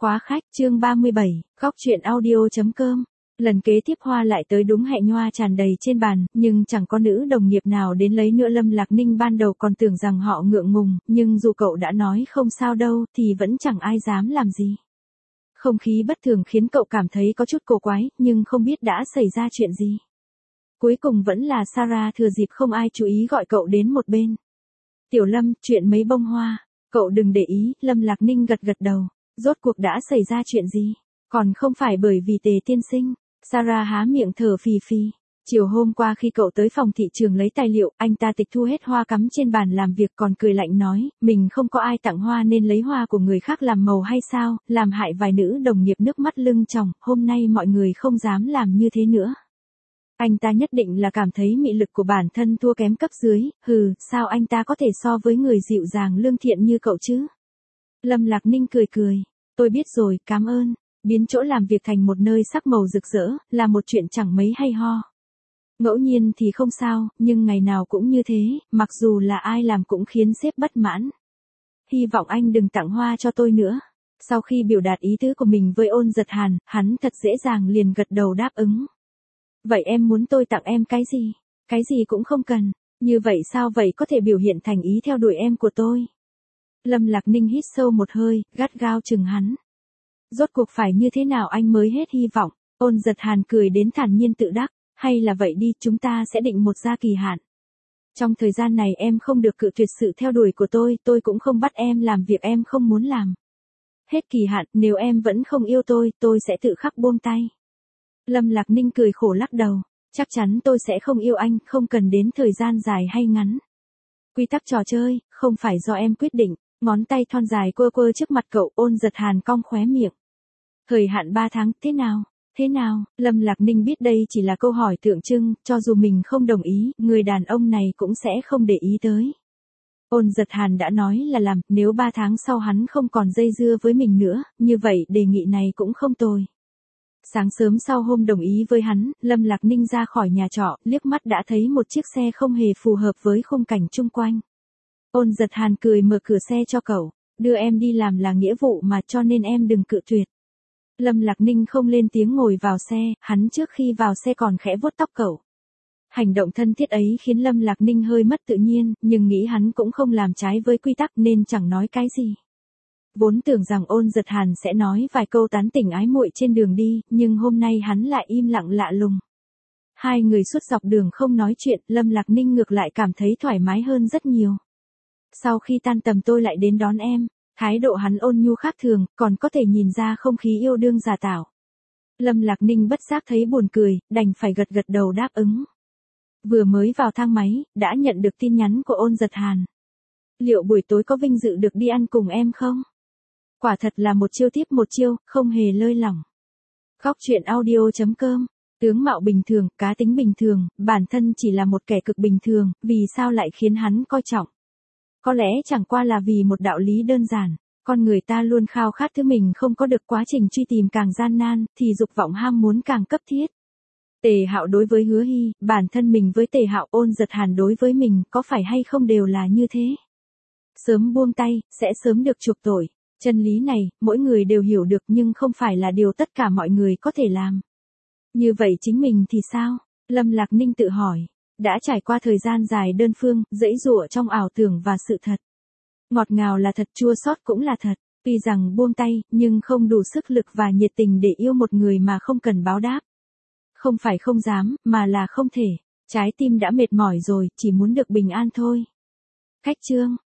Quá khách, chương 37, góc truyện audio.com. Lần kế tiếp hoa lại tới đúng hẹn, hoa tràn đầy trên bàn, nhưng chẳng có nữ đồng nghiệp nào đến lấy nữa. Lâm Lạc Ninh ban đầu còn tưởng rằng họ ngượng ngùng, nhưng dù cậu đã nói không sao đâu, thì vẫn chẳng ai dám làm gì. Không khí bất thường khiến cậu cảm thấy có chút cổ quái, nhưng không biết đã xảy ra chuyện gì. Cuối cùng vẫn là Sarah thừa dịp không ai chú ý gọi cậu đến một bên. Tiểu Lâm, chuyện mấy bông hoa, cậu đừng để ý. Lâm Lạc Ninh gật gật đầu. Rốt cuộc đã xảy ra chuyện gì? Còn không phải bởi vì Tề tiên sinh. Sarah há miệng thở phì phì. Chiều hôm qua khi cậu tới phòng thị trường lấy tài liệu, anh ta tịch thu hết hoa cắm trên bàn làm việc, còn cười lạnh nói, mình không có ai tặng hoa nên lấy hoa của người khác làm màu hay sao, làm hại vài nữ đồng nghiệp nước mắt lưng tròng. Hôm nay mọi người không dám làm như thế nữa. Anh ta nhất định là cảm thấy mị lực của bản thân thua kém cấp dưới. Sao anh ta có thể so với người dịu dàng lương thiện như cậu chứ? Lâm Lạc Ninh cười cười. Tôi biết rồi, cảm ơn. Biến chỗ làm việc thành một nơi sắc màu rực rỡ, là một chuyện chẳng mấy hay ho. Ngẫu nhiên thì không sao, nhưng ngày nào cũng như thế, mặc dù là ai làm cũng khiến sếp bất mãn. Hy vọng anh đừng tặng hoa cho tôi nữa. Sau khi biểu đạt ý tứ của mình với Ôn Giật Hàn, hắn thật dễ dàng liền gật đầu đáp ứng. Vậy em muốn tôi tặng em cái gì? Cái gì cũng không cần. Như vậy sao vậy có thể biểu hiện thành ý theo đuổi em của tôi? Lâm Lạc Ninh hít sâu một hơi, gắt gao chừng hắn. Rốt cuộc phải như thế nào anh mới hết hy vọng? Ôn Giật Hàn cười đến thản nhiên tự đắc. Hay là vậy đi, chúng ta sẽ định một ra kỳ hạn. Trong thời gian này em không được cự tuyệt sự theo đuổi của tôi cũng không bắt em làm việc em không muốn làm. Hết kỳ hạn, nếu em vẫn không yêu tôi sẽ tự khắc buông tay. Lâm Lạc Ninh cười khổ lắc đầu. Chắc chắn tôi sẽ không yêu anh, không cần đến thời gian dài hay ngắn. Quy tắc trò chơi, không phải do em quyết định. Ngón tay thon dài quơ quơ trước mặt cậu. Ôn Giật Hàn cong khóe miệng. Thời hạn 3 tháng, thế nào? Thế nào? Lâm Lạc Ninh biết đây chỉ là câu hỏi tượng trưng, cho dù mình không đồng ý, người đàn ông này cũng sẽ không để ý tới. Ôn Giật Hàn đã nói là làm, nếu 3 tháng sau hắn không còn dây dưa với mình nữa, như vậy đề nghị này cũng không tồi. Sáng sớm sau hôm đồng ý với hắn, Lâm Lạc Ninh ra khỏi nhà trọ, liếc mắt đã thấy một chiếc xe không hề phù hợp với khung cảnh chung quanh. Ôn Giật Hàn cười mở cửa xe cho cậu, đưa em đi làm là nghĩa vụ mà, cho nên em đừng cự tuyệt. Lâm Lạc Ninh không lên tiếng ngồi vào xe, hắn trước khi vào xe còn khẽ vuốt tóc cậu. Hành động thân thiết ấy khiến Lâm Lạc Ninh hơi mất tự nhiên, nhưng nghĩ hắn cũng không làm trái với quy tắc nên chẳng nói cái gì. Vốn tưởng rằng Ôn Giật Hàn sẽ nói vài câu tán tỉnh ái muội trên đường đi, nhưng hôm nay hắn lại im lặng lạ lùng. Hai người suốt dọc đường không nói chuyện, Lâm Lạc Ninh ngược lại cảm thấy thoải mái hơn rất nhiều. Sau khi tan tầm tôi lại đến đón em. Thái độ hắn ôn nhu khác thường, còn có thể nhìn ra không khí yêu đương giả tạo. Lâm Lạc Ninh bất giác thấy buồn cười, đành phải gật gật đầu đáp ứng. Vừa mới vào thang máy, đã nhận được tin nhắn của Ôn Giật Hàn. Liệu buổi tối có vinh dự được đi ăn cùng em không? Quả thật là một chiêu tiếp một chiêu, không hề lơi lỏng. Góc truyện audio.com. Tướng mạo bình thường, cá tính bình thường, bản thân chỉ là một kẻ cực bình thường, vì sao lại khiến hắn coi trọng? Có lẽ chẳng qua là vì một đạo lý đơn giản, con người ta luôn khao khát thứ mình không có được, quá trình truy tìm càng gian nan, thì dục vọng ham muốn càng cấp thiết. Tề Hạo đối với Hứa Hy, bản thân mình với Tề Hạo, Ôn Giật Hàn đối với mình, có phải hay không đều là như thế? Sớm buông tay, sẽ sớm được chuộc tội. Chân lý này, mỗi người đều hiểu được nhưng không phải là điều tất cả mọi người có thể làm. Như vậy chính mình thì sao? Lâm Lạc Ninh tự hỏi. Đã trải qua thời gian dài đơn phương, dẫy dụa trong ảo tưởng và sự thật. Ngọt ngào là thật, chua xót cũng là thật. Tuy rằng buông tay, nhưng không đủ sức lực và nhiệt tình để yêu một người mà không cần báo đáp. Không phải không dám, mà là không thể. Trái tim đã mệt mỏi rồi, chỉ muốn được bình an thôi. Cách chương.